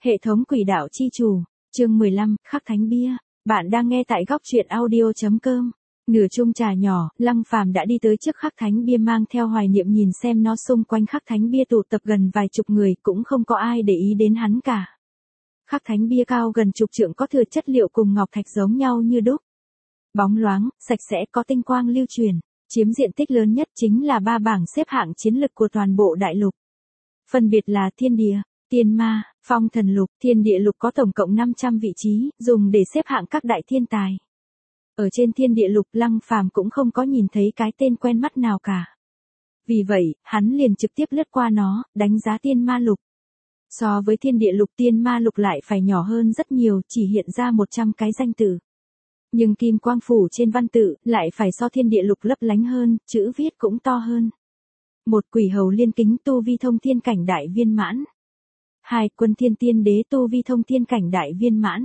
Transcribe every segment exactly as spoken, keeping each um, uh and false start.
Hệ thống quỷ đạo chi chủ, chương mười lăm, khắc thánh bia. Bạn đang nghe tại góc truyện audio chấm com. Nửa chung trà nhỏ, Lăng Phàm đã đi tới trước khắc thánh bia mang theo hoài niệm nhìn xem nó. Xung quanh khắc thánh bia tụ tập gần vài chục người, cũng không có ai để ý đến hắn cả. Khắc thánh bia cao gần chục trượng, có thừa chất liệu cùng ngọc thạch giống nhau như đúc. Bóng loáng, sạch sẽ, có tinh quang lưu truyền, chiếm diện tích lớn nhất chính là ba bảng xếp hạng chiến lực của toàn bộ đại lục. Phân biệt là thiên địa, tiên ma, phong thần lục. Thiên địa lục có tổng cộng năm trăm vị trí, dùng để xếp hạng các đại thiên tài. Ở trên thiên địa lục, Lăng Phàm cũng không có nhìn thấy cái tên quen mắt nào cả. Vì vậy, hắn liền trực tiếp lướt qua nó, đánh giá tiên ma lục. So với thiên địa lục, tiên ma lục lại phải nhỏ hơn rất nhiều, chỉ hiện ra một trăm cái danh tự. Nhưng kim quang phủ trên văn tự, lại phải so thiên địa lục lấp lánh hơn, chữ viết cũng to hơn. Một, quỷ hầu liên kính tu vi thông thiên cảnh đại viên mãn. Hai, quân thiên tiên đế tu vi thông thiên cảnh đại viên mãn.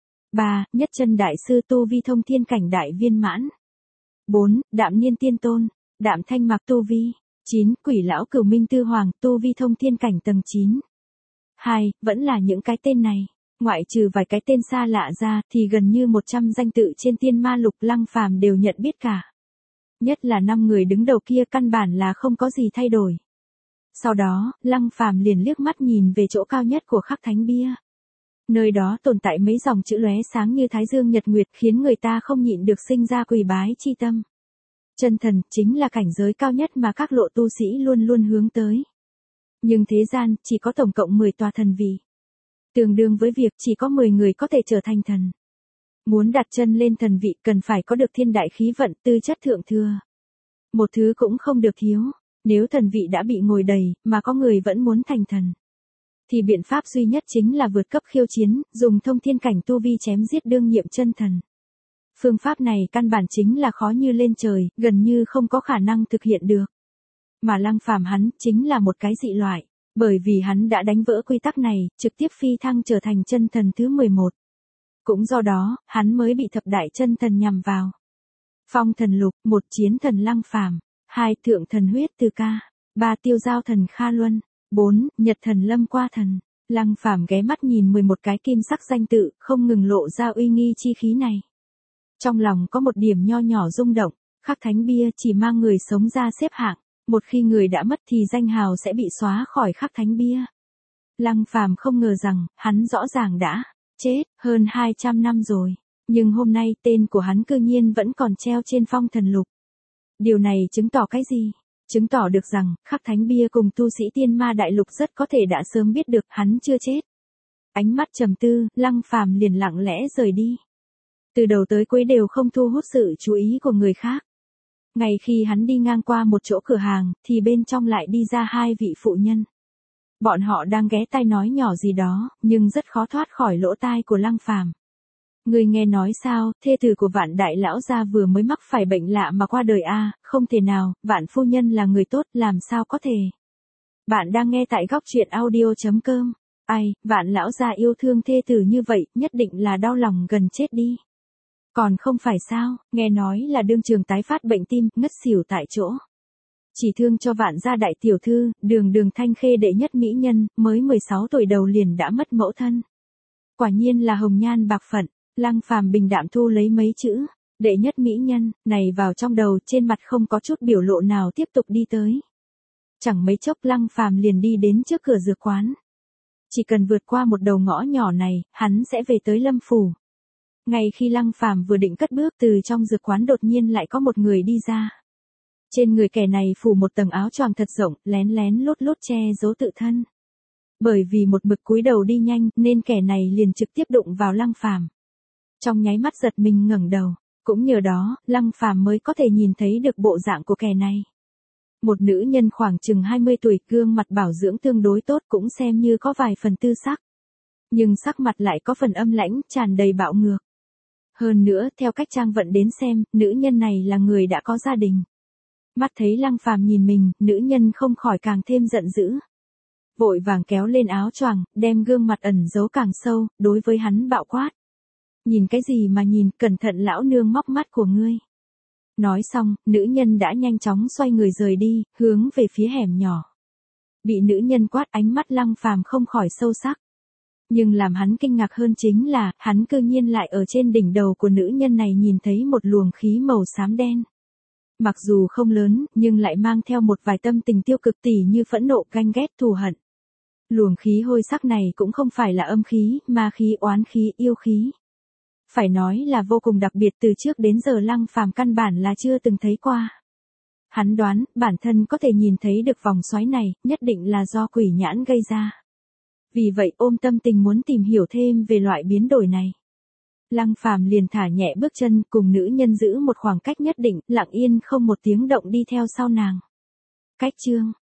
Ba, nhất chân đại sư tu vi thông thiên cảnh đại viên mãn. Bốn, đạm niên tiên tôn, đạm thanh mạc tu vi. Chín, quỷ lão cửu minh tư hoàng tu vi thông thiên cảnh tầng chín. Hai, vẫn là những cái tên này. Ngoại trừ vài cái tên xa lạ ra thì gần như một trăm danh tự trên tiên ma lục Lăng Phàm đều nhận biết cả. Nhất là năm người đứng đầu kia căn bản là không có gì thay đổi. Sau đó, Lăng Phàm liền liếc mắt nhìn về chỗ cao nhất của khắc thánh bia. Nơi đó tồn tại mấy dòng chữ lóe sáng như thái dương nhật nguyệt, khiến người ta không nhịn được sinh ra quỳ bái chi tâm. Chân thần chính là cảnh giới cao nhất mà các lộ tu sĩ luôn luôn hướng tới. Nhưng thế gian chỉ có tổng cộng mười tòa thần vị. Tương đương với việc chỉ có mười người có thể trở thành thần. Muốn đặt chân lên thần vị cần phải có được thiên đại khí vận, tư chất thượng thừa. Một thứ cũng không được thiếu. Nếu thần vị đã bị ngồi đầy, mà có người vẫn muốn thành thần, thì biện pháp duy nhất chính là vượt cấp khiêu chiến, dùng thông thiên cảnh tu vi chém giết đương nhiệm chân thần. Phương pháp này căn bản chính là khó như lên trời, gần như không có khả năng thực hiện được. Mà Lăng Phàm hắn chính là một cái dị loại, bởi vì hắn đã đánh vỡ quy tắc này, trực tiếp phi thăng trở thành chân thần thứ mười một. Cũng do đó, hắn mới bị thập đại chân thần nhằm vào. Phong thần lục, một chiến thần Lăng Phàm. Hai, thượng thần huyết từ ca. Ba, tiêu giao thần Kha Luân. Bốn, nhật thần Lâm Qua Thần. Lăng Phàm ghé mắt nhìn mười một cái kim sắc danh tự, không ngừng lộ ra uy nghi chi khí này. Trong lòng có một điểm nho nhỏ rung động, khắc thánh bia chỉ mang người sống ra xếp hạng, một khi người đã mất thì danh hào sẽ bị xóa khỏi khắc thánh bia. Lăng Phàm không ngờ rằng, hắn rõ ràng đã chết hơn hai trăm năm rồi, nhưng hôm nay tên của hắn cư nhiên vẫn còn treo trên phong thần lục. Điều này chứng tỏ cái gì? Chứng tỏ được rằng, khắc thánh bia cùng tu sĩ tiên ma đại lục rất có thể đã sớm biết được hắn chưa chết. Ánh mắt trầm tư, Lăng Phàm liền lặng lẽ rời đi. Từ đầu tới cuối đều không thu hút sự chú ý của người khác. Ngay khi hắn đi ngang qua một chỗ cửa hàng, thì bên trong lại đi ra hai vị phụ nhân. Bọn họ đang ghé tai nói nhỏ gì đó, nhưng rất khó thoát khỏi lỗ tai của Lăng Phàm. Người nghe nói sao, thê tử của Vạn đại lão gia vừa mới mắc phải bệnh lạ mà qua đời a, à, không thể nào, Vạn phu nhân là người tốt, làm sao có thể. Bạn đang nghe tại góc truyện audio chấm com. Ai, Vạn lão gia yêu thương thê tử như vậy, nhất định là đau lòng gần chết đi. Còn không phải sao, nghe nói là đương trường tái phát bệnh tim, ngất xỉu tại chỗ. Chỉ thương cho Vạn gia đại tiểu thư, đường đường thanh khê đệ nhất mỹ nhân, mới mười sáu tuổi đầu liền đã mất mẫu thân. Quả nhiên là hồng nhan bạc phận. Lăng Phàm bình đạm thu lấy mấy chữ, đệ nhất mỹ nhân, này vào trong đầu, trên mặt không có chút biểu lộ nào tiếp tục đi tới. Chẳng mấy chốc Lăng Phàm liền đi đến trước cửa dược quán. Chỉ cần vượt qua một đầu ngõ nhỏ này, hắn sẽ về tới Lâm Phủ. Ngay khi Lăng Phàm vừa định cất bước từ trong dược quán đột nhiên lại có một người đi ra. Trên người kẻ này phủ một tầng áo choàng thật rộng, lén lén lút lút che giấu tự thân. Bởi vì một mực cúi đầu đi nhanh nên kẻ này liền trực tiếp đụng vào Lăng Phàm. Trong nháy mắt giật mình ngẩng đầu, cũng nhờ đó, Lăng Phàm mới có thể nhìn thấy được bộ dạng của kẻ này. Một nữ nhân khoảng chừng hai mươi tuổi, gương mặt bảo dưỡng tương đối tốt, cũng xem như có vài phần tư sắc. Nhưng sắc mặt lại có phần âm lãnh, tràn đầy bạo ngược. Hơn nữa, theo cách trang vận đến xem, nữ nhân này là người đã có gia đình. Mắt thấy Lăng Phàm nhìn mình, nữ nhân không khỏi càng thêm giận dữ. Vội vàng kéo lên áo choàng, đem gương mặt ẩn giấu càng sâu, đối với hắn bạo quát. Nhìn cái gì mà nhìn, cẩn thận lão nương móc mắt của ngươi. Nói xong, nữ nhân đã nhanh chóng xoay người rời đi, hướng về phía hẻm nhỏ. Bị nữ nhân quát, ánh mắt Lăng Phàm không khỏi sâu sắc. Nhưng làm hắn kinh ngạc hơn chính là, hắn cư nhiên lại ở trên đỉnh đầu của nữ nhân này nhìn thấy một luồng khí màu xám đen. Mặc dù không lớn, nhưng lại mang theo một vài tâm tình tiêu cực tỉ như phẫn nộ, ganh ghét, thù hận. Luồng khí hôi sắc này cũng không phải là âm khí, ma khí, oán khí, yêu khí. Phải nói là vô cùng đặc biệt, từ trước đến giờ Lăng Phàm căn bản là chưa từng thấy qua. Hắn đoán, bản thân có thể nhìn thấy được vòng xoáy này, nhất định là do quỷ nhãn gây ra. Vì vậy ôm tâm tình muốn tìm hiểu thêm về loại biến đổi này. Lăng Phàm liền thả nhẹ bước chân, cùng nữ nhân giữ một khoảng cách nhất định, lặng yên không một tiếng động đi theo sau nàng. Cách chương